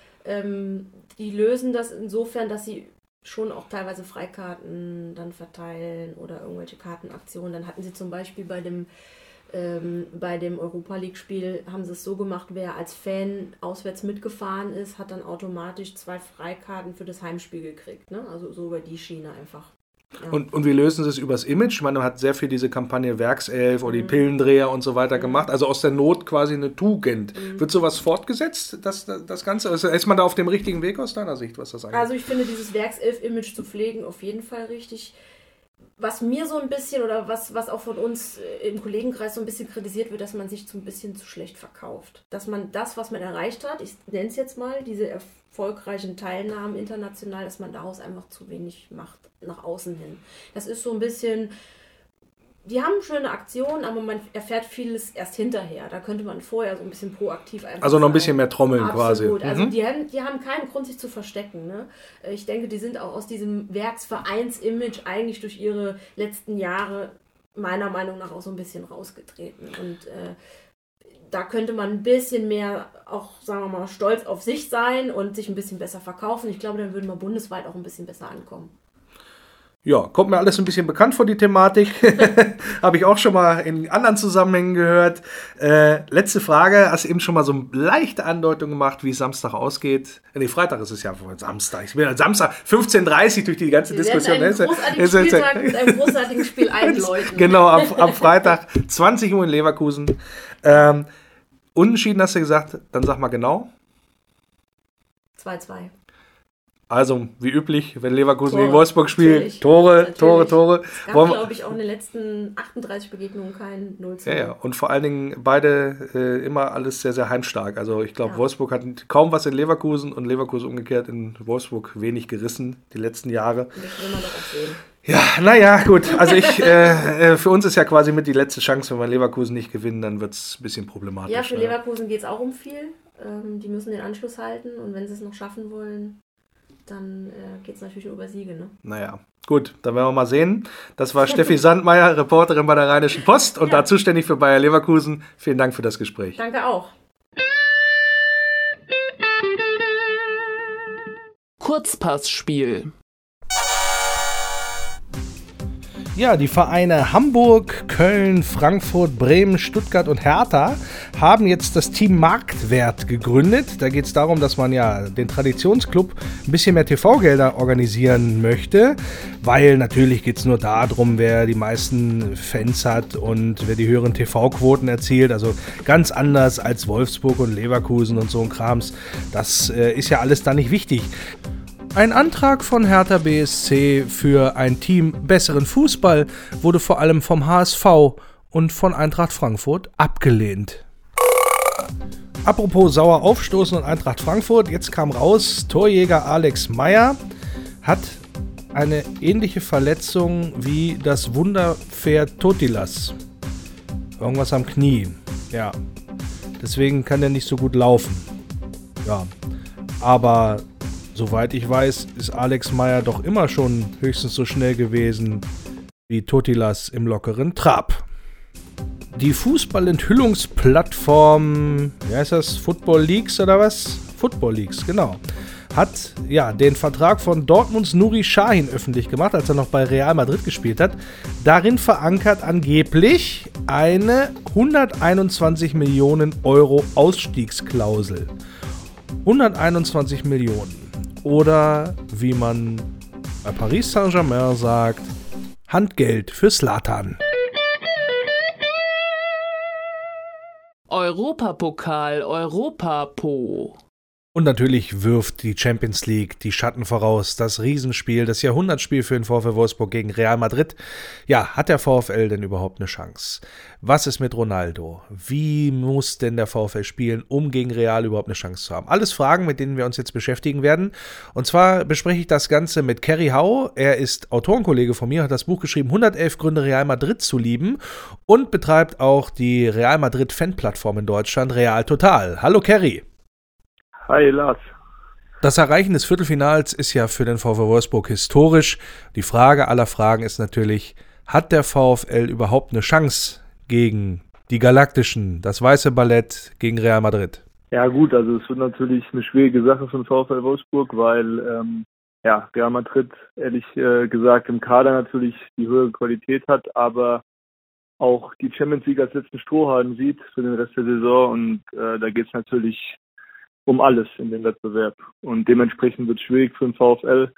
Ähm, die lösen das insofern, dass sie schon auch teilweise Freikarten dann verteilen oder irgendwelche Kartenaktionen. Dann hatten sie zum Beispiel bei dem Ähm, bei dem Europa-League-Spiel haben sie es so gemacht, wer als Fan auswärts mitgefahren ist, hat dann automatisch zwei Freikarten für das Heimspiel gekriegt. Ne? Also so über die Schiene einfach. Ja. Und, und wie lösen sie es übers Image? Ich meine, man hat sehr viel diese Kampagne Werkself oder die Pillendreher und so weiter mhm. gemacht. Also aus der Not quasi eine Tugend. Mhm. Wird sowas fortgesetzt, das, das Ganze? Also ist man da auf dem richtigen Weg aus deiner Sicht, was das angeht? Also ich finde, dieses Werkself-Image zu pflegen auf jeden Fall richtig. Was mir so ein bisschen oder was, was auch von uns im Kollegenkreis so ein bisschen kritisiert wird, dass man sich so ein bisschen zu schlecht verkauft. Dass man das, was man erreicht hat, ich nenne es jetzt mal, diese erfolgreichen Teilnahmen international, dass man daraus einfach zu wenig macht nach außen hin. Das ist so ein bisschen, die haben schöne Aktionen, aber man erfährt vieles erst hinterher. Da könnte man vorher so ein bisschen proaktiv einfach Also noch ein sein. bisschen mehr trommeln Absolut. quasi. Absolut. Also mhm. die haben, die haben keinen Grund, sich zu verstecken. Ne? Ich denke, die sind auch aus diesem Werksvereins-Image eigentlich durch ihre letzten Jahre meiner Meinung nach auch so ein bisschen rausgetreten. Und äh, da könnte man ein bisschen mehr auch, sagen wir mal, stolz auf sich sein und sich ein bisschen besser verkaufen. Ich glaube, dann würden wir bundesweit auch ein bisschen besser ankommen. Ja, kommt mir alles ein bisschen bekannt vor, die Thematik. Habe ich auch schon mal in anderen Zusammenhängen gehört. Äh, letzte Frage. Hast eben schon mal so eine leichte Andeutung gemacht, wie es Samstag ausgeht? Nee, Freitag ist es ja Samstag. Ich bin ja Samstag fünfzehn Uhr dreißig durch die ganze Wir Diskussion. werden einen großartigen Spieltag mit einem großartigen Spiel einläuten. Genau, am, am Freitag, zwanzig Uhr in Leverkusen. Ähm, unentschieden hast du gesagt, dann sag mal genau. zwei zwei. Also, wie üblich, wenn Leverkusen Tore, gegen Wolfsburg spielt, natürlich, Tore, natürlich. Tore, Tore. Es gab, glaube ich, auch in den letzten achtunddreißig Begegnungen kein null zu null. Ja, ja, und vor allen Dingen beide äh, immer alles sehr, sehr heimstark. Also ich glaube, ja. Wolfsburg hat kaum was in Leverkusen und Leverkusen umgekehrt in Wolfsburg wenig gerissen die letzten Jahre. Das will man doch auch sehen. Ja, naja, gut. Also ich, äh, für uns ist ja quasi mit die letzte Chance, wenn wir Leverkusen nicht gewinnen, dann wird es ein bisschen problematisch. Ja, für ne? Leverkusen geht es auch um viel. Ähm, die müssen den Anschluss halten und wenn sie es noch schaffen wollen, dann äh, geht es natürlich über Siege. Ne? Naja, gut, dann werden wir mal sehen. Das war Steffi Sandmeier, Reporterin bei der Rheinischen Post und ja. da zuständig für Bayer Leverkusen. Vielen Dank für das Gespräch. Danke auch. Kurzpassspiel. Ja, die Vereine Hamburg, Köln, Frankfurt, Bremen, Stuttgart und Hertha haben jetzt das Team Marktwert gegründet. Da geht es darum, dass man ja den Traditionsclub ein bisschen mehr T V-Gelder organisieren möchte, weil natürlich geht es nur darum, wer die meisten Fans hat und wer die höheren T V-Quoten erzielt. Also ganz anders als Wolfsburg und Leverkusen und so ein Krams. Das äh, ist ja alles da nicht wichtig. Ein Antrag von Hertha B S C für ein Team besseren Fußball wurde vor allem vom H S V und von Eintracht Frankfurt abgelehnt. Apropos sauer aufstoßen und Eintracht Frankfurt, jetzt kam raus, Torjäger Alex Meyer hat eine ähnliche Verletzung wie das Wunderpferd Totilas. Irgendwas am Knie, ja. Deswegen kann er nicht so gut laufen. Ja, aber soweit ich weiß, ist Alex Meyer doch immer schon höchstens so schnell gewesen wie Totilas im lockeren Trab. Die Fußballenthüllungsplattform, wie heißt das, Football Leagues oder was? Football Leagues, genau. Hat ja den Vertrag von Dortmunds Nuri Sahin öffentlich gemacht, als er noch bei Real Madrid gespielt hat. Darin verankert angeblich eine hunderteinundzwanzig Millionen Euro Ausstiegsklausel. hunderteinundzwanzig Millionen. Oder wie man bei Paris Saint-Germain sagt, Handgeld für Zlatan. Europapokal, Europapo. Und natürlich wirft die Champions League die Schatten voraus. Das Riesenspiel, das Jahrhundertspiel für den VfL Wolfsburg gegen Real Madrid. Ja, hat der VfL denn überhaupt eine Chance? Was ist mit Ronaldo? Wie muss denn der VfL spielen, um gegen Real überhaupt eine Chance zu haben? Alles Fragen, mit denen wir uns jetzt beschäftigen werden. Und zwar bespreche ich das Ganze mit Kerry Hau. Er ist Autorenkollege von mir, hat das Buch geschrieben, hundertelf Gründe Real Madrid zu lieben und betreibt auch die Real Madrid Fanplattform in Deutschland, Real Total. Hallo Kerry. Hi Lars. Das Erreichen des Viertelfinals ist ja für den VfL Wolfsburg historisch. Die Frage aller Fragen ist natürlich, hat der VfL überhaupt eine Chance gegen die Galaktischen, das Weiße Ballett gegen Real Madrid? Ja gut, also es wird natürlich eine schwierige Sache für den VfL Wolfsburg, weil ähm, ja, Real Madrid ehrlich äh, gesagt im Kader natürlich die höhere Qualität hat, aber auch die Champions League als letzten Strohhalm sieht für den Rest der Saison. Und äh, da geht es natürlich um alles in dem Wettbewerb. Und dementsprechend wird es schwierig für den VfL,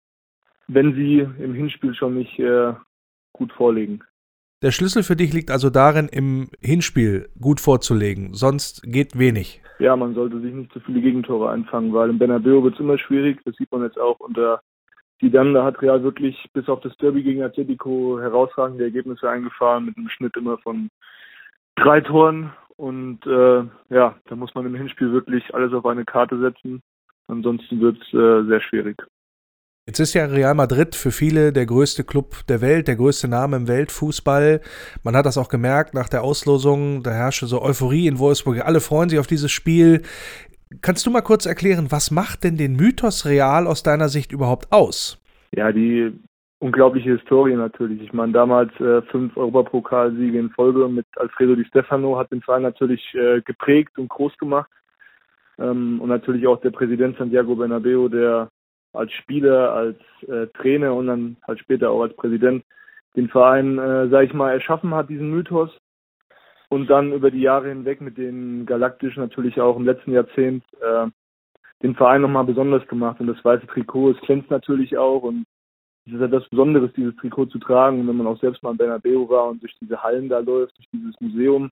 wenn sie im Hinspiel schon nicht äh, gut vorlegen. Der Schlüssel für dich liegt also darin, im Hinspiel gut vorzulegen, sonst geht wenig. Ja, man sollte sich nicht zu viele Gegentore einfangen, weil im Bernabeu wird es immer schwierig. Das sieht man jetzt auch unter Zidane. Da hat Real wirklich bis auf das Derby gegen Atletico herausragende Ergebnisse eingefahren mit einem Schnitt immer von drei Toren. Und äh, ja, da muss man im Hinspiel wirklich alles auf eine Karte setzen. Ansonsten wird es äh, sehr schwierig. Jetzt ist ja Real Madrid für viele der größte Club der Welt, der größte Name im Weltfußball. Man hat das auch gemerkt nach der Auslosung, da herrschte so Euphorie in Wolfsburg. Alle freuen sich auf dieses Spiel. Kannst du mal kurz erklären, was macht denn den Mythos Real aus deiner Sicht überhaupt aus? Ja, die unglaubliche Historie natürlich. Ich meine, damals äh, fünf Europapokalsiege in Folge mit Alfredo Di Stefano hat den Verein natürlich äh, geprägt und groß gemacht. Ähm, und natürlich auch der Präsident Santiago Bernabéu, der als Spieler, als äh, Trainer und dann halt später auch als Präsident den Verein, äh, sag ich mal, erschaffen hat, diesen Mythos. Und dann über die Jahre hinweg mit den Galaktischen natürlich auch im letzten Jahrzehnt äh, den Verein nochmal besonders gemacht. Und das weiße Trikot, es glänzt natürlich auch. Und es ist halt das Besondere, dieses Trikot zu tragen. Und wenn man auch selbst mal in Bernabéu war und durch diese Hallen da läuft, durch dieses Museum,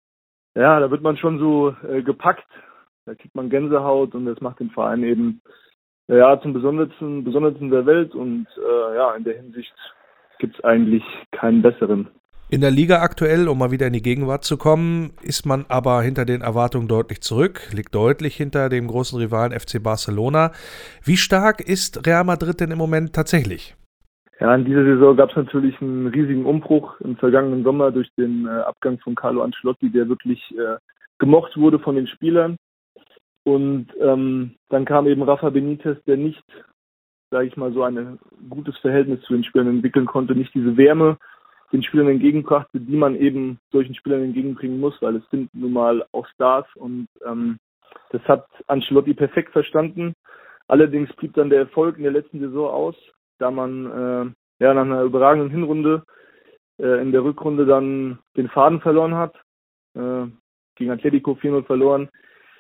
ja, da wird man schon so äh, gepackt. Da kriegt man Gänsehaut und das macht den Verein eben ja, zum Besondersten, Besondersten der Welt und äh, ja, in der Hinsicht gibt es eigentlich keinen besseren. In der Liga aktuell, um mal wieder in die Gegenwart zu kommen, ist man aber hinter den Erwartungen deutlich zurück, liegt deutlich hinter dem großen Rivalen F C Barcelona. Wie stark ist Real Madrid denn im Moment tatsächlich? Ja, in dieser Saison gab es natürlich einen riesigen Umbruch im vergangenen Sommer durch den äh, Abgang von Carlo Ancelotti, der wirklich äh, gemocht wurde von den Spielern. Und ähm, dann kam eben Rafa Benitez, der nicht, sage ich mal, so ein gutes Verhältnis zu den Spielern entwickeln konnte, nicht diese Wärme den Spielern entgegenbrachte, die man eben solchen Spielern entgegenbringen muss, weil es sind nun mal auch Stars und ähm, das hat Ancelotti perfekt verstanden. Allerdings blieb dann der Erfolg in der letzten Saison aus, da man äh, ja nach einer überragenden Hinrunde äh, in der Rückrunde dann den Faden verloren hat, äh, gegen Atletico vier null verloren,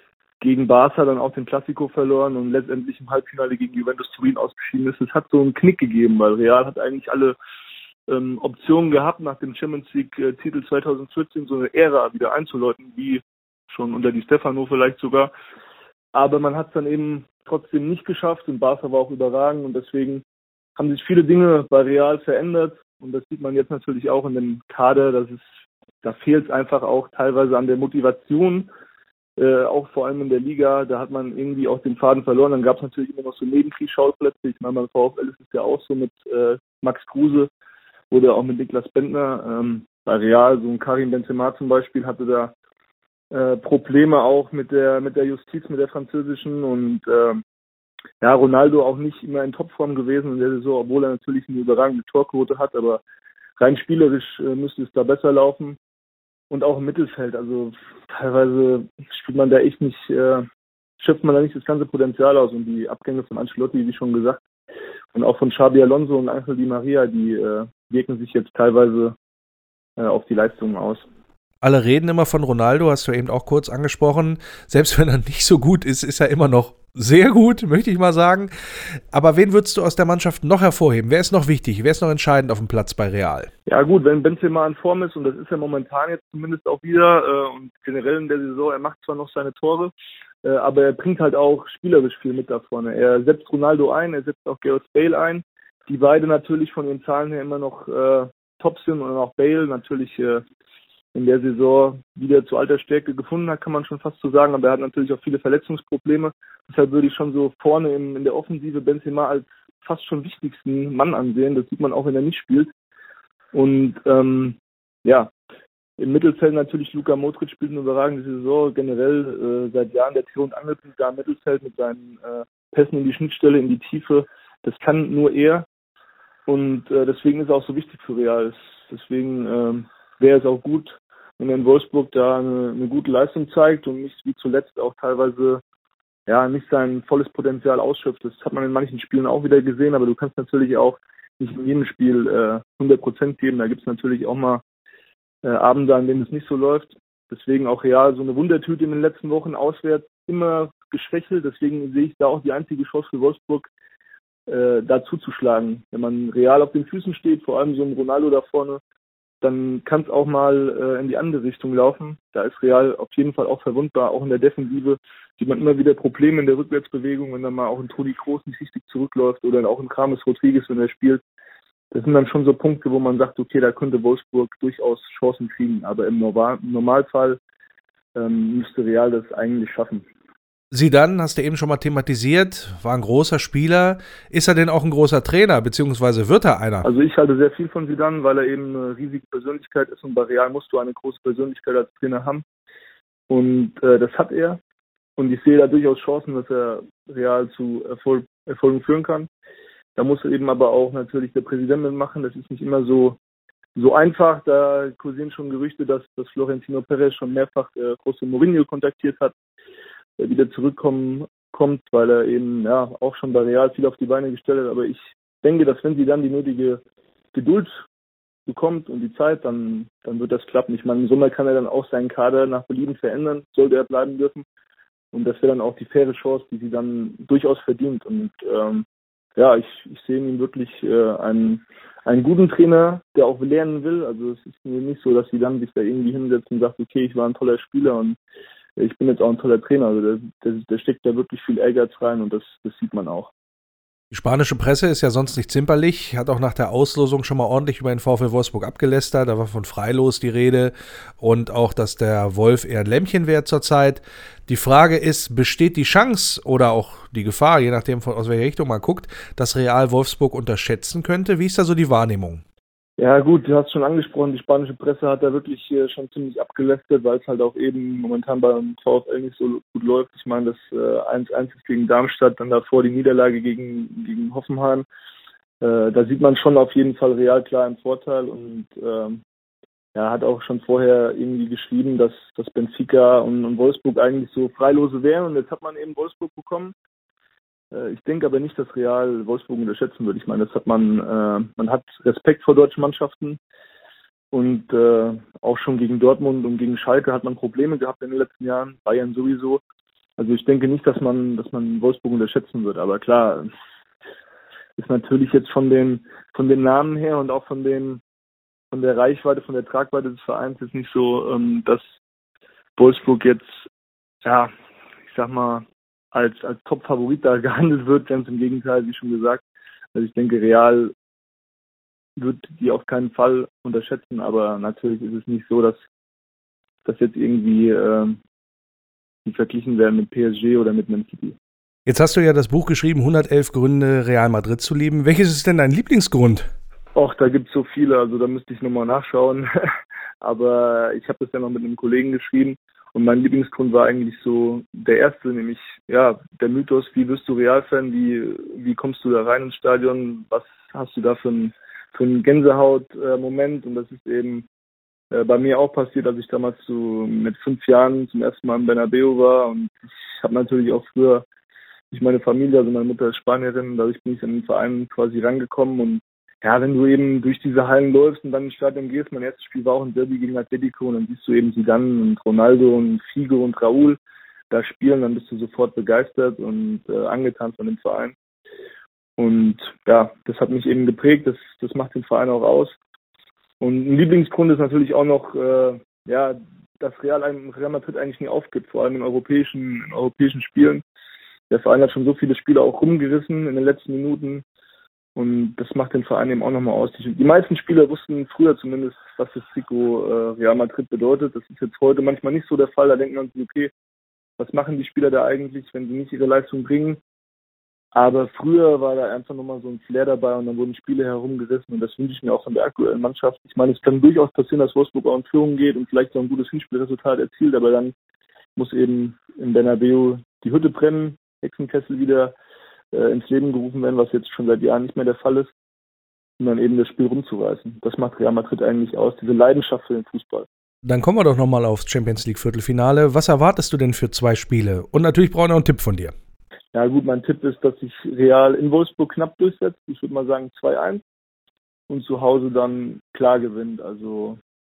gegen Barca dann auch den Clasico verloren und letztendlich im Halbfinale gegen Juventus Turin ausgeschieden ist. Es hat so einen Knick gegeben, weil Real hat eigentlich alle ähm, Optionen gehabt, nach dem Champions League-Titel zwanzig vierzehn so eine Ära wieder einzuläuten, wie schon unter Di Stefano vielleicht sogar. Aber man hat es dann eben trotzdem nicht geschafft und Barca war auch überragend und deswegen haben sich viele Dinge bei Real verändert und das sieht man jetzt natürlich auch in dem Kader, dass es, da fehlt es einfach auch teilweise an der Motivation. Äh, auch vor allem in der Liga, da hat man irgendwie auch den Faden verloren. Dann gab es natürlich immer noch so Nebenkriegsschauplätze. Ich meine, beim VfL ist es ja auch so mit äh, Max Kruse oder auch mit Niklas Bendtner. Ähm, bei Real, so ein Karim Benzema zum Beispiel, hatte da äh, Probleme auch mit der mit der Justiz, mit der französischen und äh, ja, Ronaldo auch nicht immer in Topform gewesen in der Saison, obwohl er natürlich eine überragende Torquote hat, aber rein spielerisch äh, müsste es da besser laufen. Und auch im Mittelfeld, also teilweise spielt man da echt nicht, äh, schöpft man da nicht das ganze Potenzial aus und die Abgänge von Ancelotti, wie schon gesagt, und auch von Xabi Alonso und Ángel Di María, die äh, wirken sich jetzt teilweise äh, auf die Leistungen aus. Alle reden immer von Ronaldo, hast du eben auch kurz angesprochen. Selbst wenn er nicht so gut ist, ist er immer noch sehr gut, möchte ich mal sagen. Aber wen würdest du aus der Mannschaft noch hervorheben? Wer ist noch wichtig? Wer ist noch entscheidend auf dem Platz bei Real? Ja gut, wenn Benzema in Form ist, und das ist er momentan jetzt zumindest auch wieder, äh, und generell in der Saison, er macht zwar noch seine Tore, äh, aber er bringt halt auch spielerisch viel mit da vorne. Er setzt Ronaldo ein, er setzt auch Gareth Bale ein, die beide natürlich von ihren Zahlen her immer noch äh, top sind und auch Bale natürlich äh, in der Saison wieder zu alter Stärke gefunden hat, kann man schon fast so sagen, aber er hat natürlich auch viele Verletzungsprobleme. Deshalb würde ich schon so vorne in, in der Offensive Benzema als fast schon wichtigsten Mann ansehen. Das sieht man auch, wenn er nicht spielt. Und ähm, ja, im Mittelfeld natürlich Luka Modric spielt eine überragende Saison. Generell äh, seit Jahren der Tür- und Angelpunkt da im Mittelfeld mit seinen äh, Pässen in die Schnittstelle, in die Tiefe. Das kann nur er. Und äh, deswegen ist er auch so wichtig für Real. Deswegen äh, wäre es auch gut, wenn er in Wolfsburg da eine, eine gute Leistung zeigt und nicht wie zuletzt auch teilweise ja nicht sein volles Potenzial ausschöpft. Das hat man in manchen Spielen auch wieder gesehen, aber du kannst natürlich auch nicht in jedem Spiel äh, hundert Prozent geben. Da gibt es natürlich auch mal äh, Abende, an denen es nicht so läuft. Deswegen auch Real so eine Wundertüte in den letzten Wochen auswärts immer geschwächelt. Deswegen sehe ich da auch die einzige Chance für Wolfsburg, äh, da zuzuschlagen. Wenn man Real auf den Füßen steht, vor allem so ein Ronaldo da vorne, dann kann es auch mal äh, in die andere Richtung laufen. Da ist Real auf jeden Fall auch verwundbar, auch in der Defensive sieht man immer wieder Probleme in der Rückwärtsbewegung, wenn dann mal auch ein Toni Kroos nicht richtig zurückläuft oder auch ein James Rodriguez, wenn er spielt. Das sind dann schon so Punkte, wo man sagt, okay, da könnte Wolfsburg durchaus Chancen kriegen. Aber im Normal- im Normalfall ähm, müsste Real das eigentlich schaffen. Zidane, hast du eben schon mal thematisiert, war ein großer Spieler. Ist er denn auch ein großer Trainer, beziehungsweise wird er einer? Also ich halte sehr viel von Zidane, weil er eben eine riesige Persönlichkeit ist und bei Real musst du eine große Persönlichkeit als Trainer haben. Und äh, das hat er. Und ich sehe da durchaus Chancen, dass er Real zu Erfolg, Erfolgen führen kann. Da muss eben aber auch natürlich der Präsident mitmachen. Das ist nicht immer so so einfach. Da kursieren schon Gerüchte, dass, dass Florentino Perez schon mehrfach äh, José Mourinho kontaktiert hat, der wieder zurückkommen kommt, weil er eben ja auch schon bei Real viel auf die Beine gestellt hat. Aber ich denke, dass wenn sie dann die nötige Geduld bekommt und die Zeit, dann, dann wird das klappen. Ich meine, im Sommer kann er dann auch seinen Kader nach Belieben verändern, sollte er bleiben dürfen. Und das wäre dann auch die faire Chance, die sie dann durchaus verdient. Und ähm, ja, ich, ich sehe in ihm wirklich äh, einen, einen guten Trainer, der auch lernen will. Also es ist nicht so, dass sie dann sich da irgendwie hinsetzt und sagt, okay, ich war ein toller Spieler und ich bin jetzt auch ein toller Trainer. Also der, der, der steckt da wirklich viel Ehrgeiz rein und das, das sieht man auch. Die spanische Presse ist ja sonst nicht zimperlich, hat auch nach der Auslosung schon mal ordentlich über den VfL Wolfsburg abgelästert. Da war von Freilos die Rede und auch, dass der Wolf eher ein Lämmchen wäre zurzeit. Die Frage ist, besteht die Chance oder auch die Gefahr, je nachdem von aus welcher Richtung man guckt, dass Real Wolfsburg unterschätzen könnte? Wie ist da so die Wahrnehmung? Ja gut, du hast schon angesprochen, die spanische Presse hat da wirklich äh, schon ziemlich abgelästert, weil es halt auch eben momentan beim VfL nicht so gut läuft. Ich meine, das äh, eins eins ist gegen Darmstadt, dann davor die Niederlage gegen, gegen Hoffenheim. Äh, da sieht man schon auf jeden Fall Real klar im Vorteil und ähm, ja, hat auch schon vorher irgendwie geschrieben, dass, dass Benfica und, und Wolfsburg eigentlich so Freilose wären und jetzt hat man eben Wolfsburg bekommen. Ich denke aber nicht, dass Real Wolfsburg unterschätzen wird. Ich meine, das hat man, äh, man hat Respekt vor deutschen Mannschaften und äh, auch schon gegen Dortmund und gegen Schalke hat man Probleme gehabt in den letzten Jahren, Bayern sowieso. Also ich denke nicht, dass man, dass man Wolfsburg unterschätzen wird. Aber klar, ist natürlich jetzt von den, von den Namen her und auch von den, von der Reichweite, von der Tragweite des Vereins jetzt nicht so, ähm, dass Wolfsburg jetzt, ja, ich sag mal, als, als Top-Favorit da gehandelt wird, ganz im Gegenteil, wie schon gesagt. Also ich denke, Real wird die auf keinen Fall unterschätzen, aber natürlich ist es nicht so, dass das jetzt irgendwie äh, verglichen werden mit P S G oder mit Man City. Jetzt hast du ja das Buch geschrieben, hundertelf Gründe, Real Madrid zu lieben. Welches ist denn dein Lieblingsgrund? Och, da gibt es so viele, also da müsste ich nochmal nachschauen. Aber ich habe das ja noch mit einem Kollegen geschrieben. Und mein Lieblingsgrund war eigentlich so der erste, nämlich ja der Mythos, wie wirst du Real-Fan, wie, wie kommst du da rein ins Stadion, was hast du da für einen für einen Gänsehaut-Moment und das ist eben äh, bei mir auch passiert, als ich damals so mit fünf Jahren zum ersten Mal im Bernabeu war und ich habe natürlich auch früher durch meine Familie, also meine Mutter ist Spanierin, dadurch bin ich in den Verein quasi rangekommen und ja, wenn du eben durch diese Hallen läufst und dann ins Stadion gehst, mein erstes Spiel war auch ein Derby gegen Atletico und dann siehst du eben Zidane und Ronaldo und Figo und Raúl da spielen, dann bist du sofort begeistert und äh, angetan von dem Verein. Und ja, das hat mich eben geprägt, das, das macht den Verein auch aus. Und ein Lieblingsgrund ist natürlich auch noch, äh, ja, dass Real, Real Madrid eigentlich nie aufgibt, vor allem in europäischen, in europäischen Spielen. Der Verein hat schon so viele Spiele auch rumgerissen in den letzten Minuten. Und das macht den Verein eben auch nochmal aus. Die, die meisten Spieler wussten früher zumindest, was das Trikot äh, Real Madrid bedeutet. Das ist jetzt heute manchmal nicht so der Fall. Da denkt man sich, okay, was machen die Spieler da eigentlich, wenn sie nicht ihre Leistung bringen? Aber früher war da einfach nochmal so ein Flair dabei und dann wurden Spiele herumgerissen. Und das wünsche ich mir auch von der aktuellen Mannschaft. Ich meine, es kann durchaus passieren, dass Wolfsburg auch in Führung geht und vielleicht so ein gutes Hinspielresultat erzielt. Aber dann muss eben in Bernabeu die Hütte brennen, Hexenkessel wieder ins Leben gerufen werden, was jetzt schon seit Jahren nicht mehr der Fall ist, um dann eben das Spiel rumzureißen. Das macht Real Madrid eigentlich aus, diese Leidenschaft für den Fußball. Dann kommen wir doch nochmal aufs Champions League Viertelfinale. Was erwartest du denn für zwei Spiele? Und natürlich brauche ich noch einen Tipp von dir. Ja gut, mein Tipp ist, dass sich Real in Wolfsburg knapp durchsetzt. Ich würde mal sagen zwei eins und zu Hause dann klar gewinnt. Also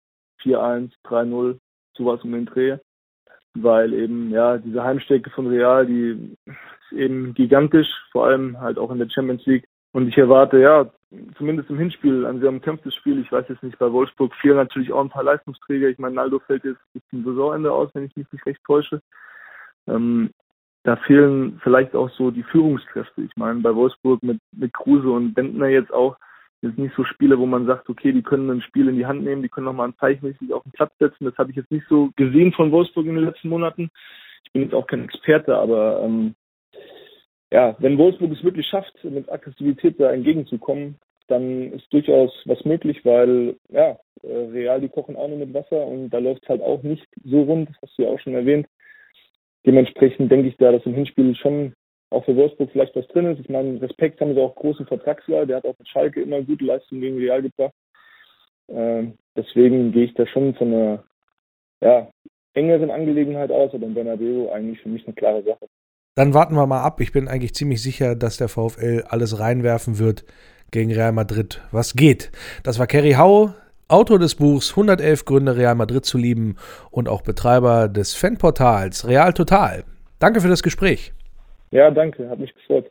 vier eins, drei null, sowas um den Dreh. Weil eben, ja, diese Heimstärke von Real, die ist eben gigantisch, vor allem halt auch in der Champions League. Und ich erwarte, ja, zumindest im Hinspiel, ein sehr umkämpftes Spiel. Ich weiß jetzt nicht, bei Wolfsburg fehlen natürlich auch ein paar Leistungsträger. Ich meine, Naldo fällt jetzt bis zum Saisonende aus, wenn ich mich nicht recht täusche. Ähm, da fehlen vielleicht auch so die Führungskräfte. Ich meine, bei Wolfsburg mit, mit Kruse und Bentner jetzt auch, sind nicht so Spiele, wo man sagt, okay, die können ein Spiel in die Hand nehmen, die können nochmal ein Zeichen richtig auf den Platz setzen. Das habe ich jetzt nicht so gesehen von Wolfsburg in den letzten Monaten. Ich bin jetzt auch kein Experte, aber ähm, ja, wenn Wolfsburg es wirklich schafft, mit Aggressivität da entgegenzukommen, dann ist durchaus was möglich, weil ja, Real, die kochen auch nur mit Wasser und da läuft es halt auch nicht so rund, das hast du ja auch schon erwähnt. Dementsprechend denke ich da, dass im Hinspiel schon auch für Wolfsburg vielleicht was drin ist. Ich meine, Respekt haben sie auch großen Vertragsjahr, der hat auch mit Schalke immer gute Leistungen gegen Real gebracht. Ähm, deswegen gehe ich da schon von einer ja, engeren Angelegenheit aus, aber im Bernabeu eigentlich für mich eine klare Sache. Dann warten wir mal ab. Ich bin eigentlich ziemlich sicher, dass der VfL alles reinwerfen wird gegen Real Madrid. Was geht? Das war Kerry Hau, Autor des Buchs hundertelf Gründe, Real Madrid zu lieben und auch Betreiber des Fanportals Real Total. Danke für das Gespräch. Ja, danke. Hat mich gefreut.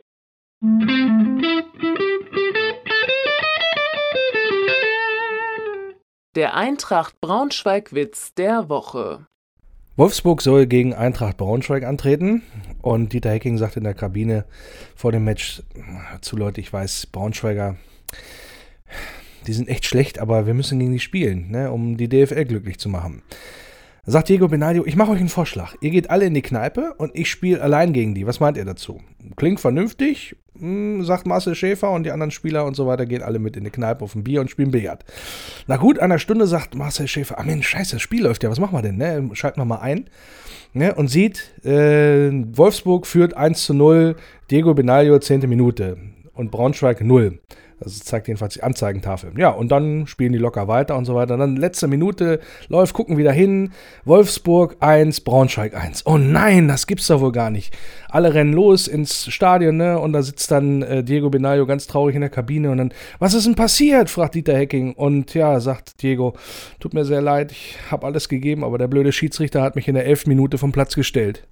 Der Eintracht Braunschweig-Witz der Woche. Wolfsburg soll gegen Eintracht Braunschweig antreten und Dieter Hecking sagt in der Kabine vor dem Match zu Leute, ich weiß, Braunschweiger, die sind echt schlecht, aber wir müssen gegen die spielen, ne, um die D F L glücklich zu machen. Da sagt Diego Benaglio, ich mache euch einen Vorschlag. Ihr geht alle in die Kneipe und ich spiele allein gegen die. Was meint ihr dazu? Klingt vernünftig, hm, sagt Marcel Schäfer und die anderen Spieler und so weiter, gehen alle mit in die Kneipe auf ein Bier und spielen Billard. Nach gut einer Stunde sagt Marcel Schäfer, ah Mensch, scheiße, das Spiel läuft ja, was machen wir denn? Ne? Schalten wir mal ein. Ne? Und sieht, äh, Wolfsburg führt eins zu null, Diego Benaglio zehnte Minute und Braunschweig null. Das zeigt jedenfalls die Anzeigentafel. Ja, und dann spielen die locker weiter und so weiter. Und dann letzte Minute läuft, gucken wieder hin. Wolfsburg eins, Braunschweig eins. Oh nein, das gibt's doch wohl gar nicht. Alle rennen los ins Stadion, ne? Und da sitzt dann äh, Diego Benaglio ganz traurig in der Kabine. Und dann, was ist denn passiert? Fragt Dieter Hecking. Und ja, sagt Diego, tut mir sehr leid, ich habe alles gegeben, aber der blöde Schiedsrichter hat mich in der elften Minute vom Platz gestellt.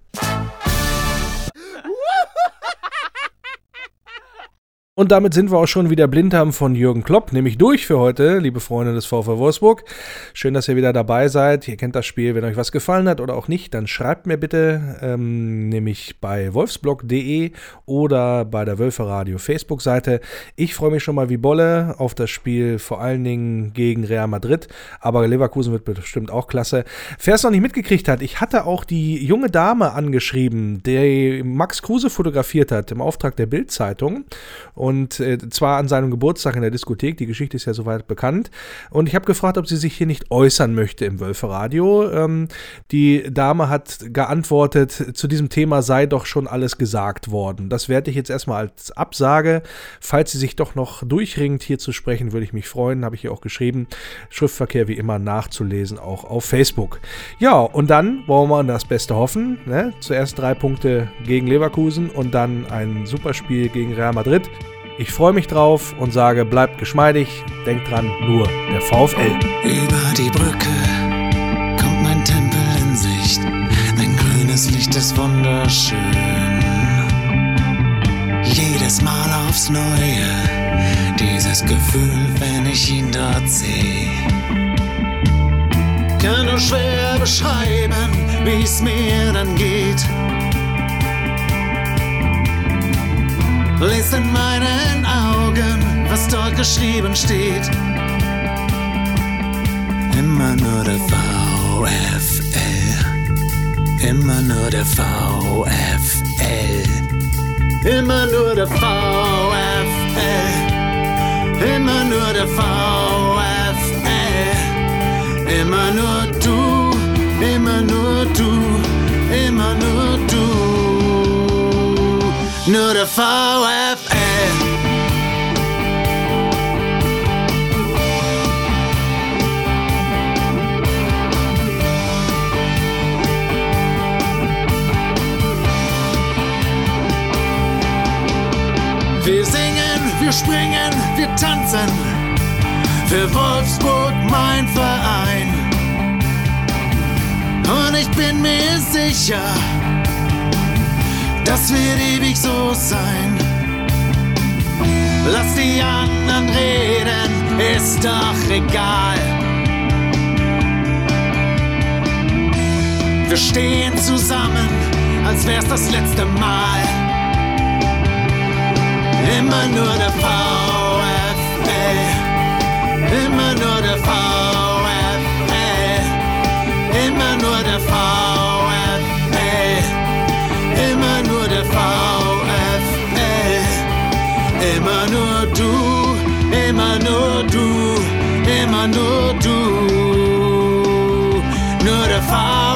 Und damit sind wir auch schon wieder Blinddarm von Jürgen Klopp, nämlich durch für heute, liebe Freunde des VfL Wolfsburg. Schön, dass ihr wieder dabei seid. Ihr kennt das Spiel. Wenn euch was gefallen hat oder auch nicht, dann schreibt mir bitte, ähm, nämlich bei wolfsblog punkt de oder bei der Wölferadio Facebook-Seite. Ich freue mich schon mal wie Bolle auf das Spiel, vor allen Dingen gegen Real Madrid, aber Leverkusen wird bestimmt auch klasse. Wer es noch nicht mitgekriegt hat, ich hatte auch die junge Dame angeschrieben, die Max Kruse fotografiert hat im Auftrag der Bild-Zeitung. Und äh, zwar an seinem Geburtstag in der Diskothek, die Geschichte ist ja soweit bekannt. Und ich habe gefragt, ob sie sich hier nicht äußern möchte im Wölferadio. Ähm, die Dame hat geantwortet, zu diesem Thema sei doch schon alles gesagt worden. Das werte ich jetzt erstmal als Absage. Falls sie sich doch noch durchringt, hier zu sprechen, würde ich mich freuen, habe ich ihr auch geschrieben. Schriftverkehr wie immer nachzulesen, auch auf Facebook. Ja, und dann wollen wir das Beste hoffen. Ne? Zuerst drei Punkte gegen Leverkusen und dann ein Superspiel gegen Real Madrid. Ich freue mich drauf und sage, bleibt geschmeidig, denkt dran, nur der VfL. Über die Brücke kommt mein Tempel in Sicht, ein grünes Licht ist wunderschön. Jedes Mal aufs Neue, dieses Gefühl, wenn ich ihn dort sehe. Kann nur schwer beschreiben, wie es mir dann geht. Lies in meinen Augen, was dort geschrieben steht. Immer nur der VfL. Immer nur der VfL. Immer nur der VfL. Immer nur der VfL. Immer nur du, immer nur du, immer nur du. Nur der VfL. Wir singen, wir springen, wir tanzen. Für Wolfsburg mein Verein. ich bin mir sicher, das wird ewig so sein. Lass die anderen reden, ist doch egal. Wir stehen zusammen, als wär's das letzte Mal. Immer nur der VfL, immer nur der VfL, immer nur der VfL, immer nur der VfL, immer nur du, immer nur du, immer nur du, nur der VfL.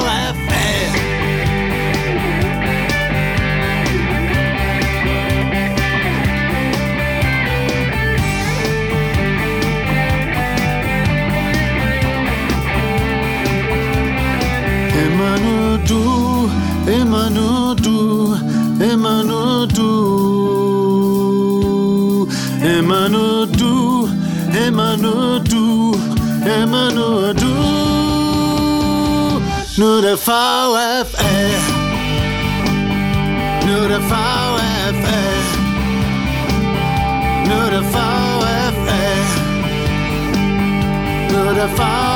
Immer nur du, immer nur du, immer nur du, immer nur du, immer nur du, immer nur du, nur der VfL, nur der VfL, nur der VfL, nur der VfL.